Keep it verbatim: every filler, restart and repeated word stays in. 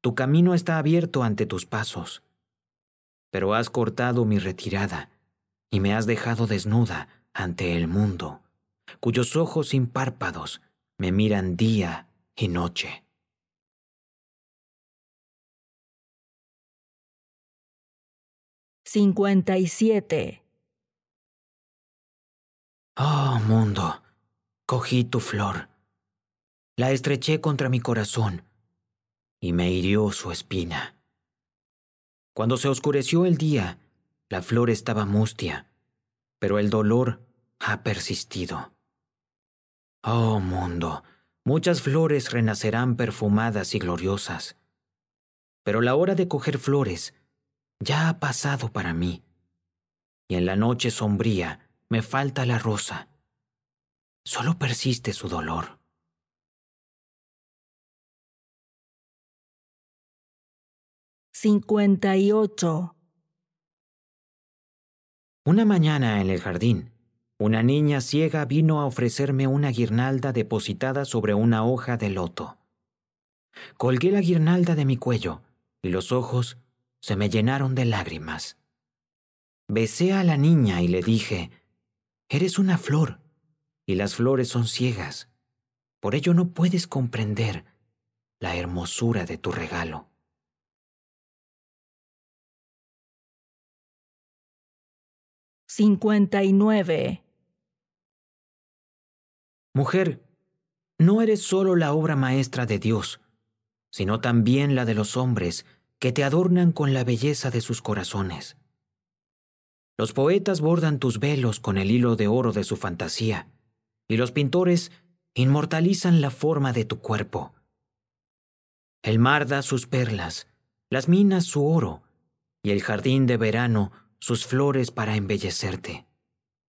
Tu camino está abierto ante tus pasos, pero has cortado mi retirada y me has dejado desnuda ante el mundo, cuyos ojos sin párpados me miran día y noche. cincuenta y siete. Oh, mundo, cogí tu flor, la estreché contra mi corazón y me hirió su espina. Cuando se oscureció el día, la flor estaba mustia, pero el dolor ha persistido. Oh, mundo, muchas flores renacerán perfumadas y gloriosas, pero la hora de coger flores ya ha pasado para mí, y en la noche sombría me falta la rosa. Solo persiste su dolor. cincuenta y ocho. Una mañana en el jardín, una niña ciega vino a ofrecerme una guirnalda depositada sobre una hoja de loto. Colgué la guirnalda de mi cuello y los ojos se me llenaron de lágrimas. Besé a la niña y le dije, «Eres una flor, y las flores son ciegas. Por ello no puedes comprender la hermosura de tu regalo». cincuenta y nueve. Mujer, no eres solo la obra maestra de Dios, sino también la de los hombres que te adornan con la belleza de sus corazones. Los poetas bordan tus velos con el hilo de oro de su fantasía, y los pintores inmortalizan la forma de tu cuerpo. El mar da sus perlas, las minas su oro, y el jardín de verano sus flores para embellecerte.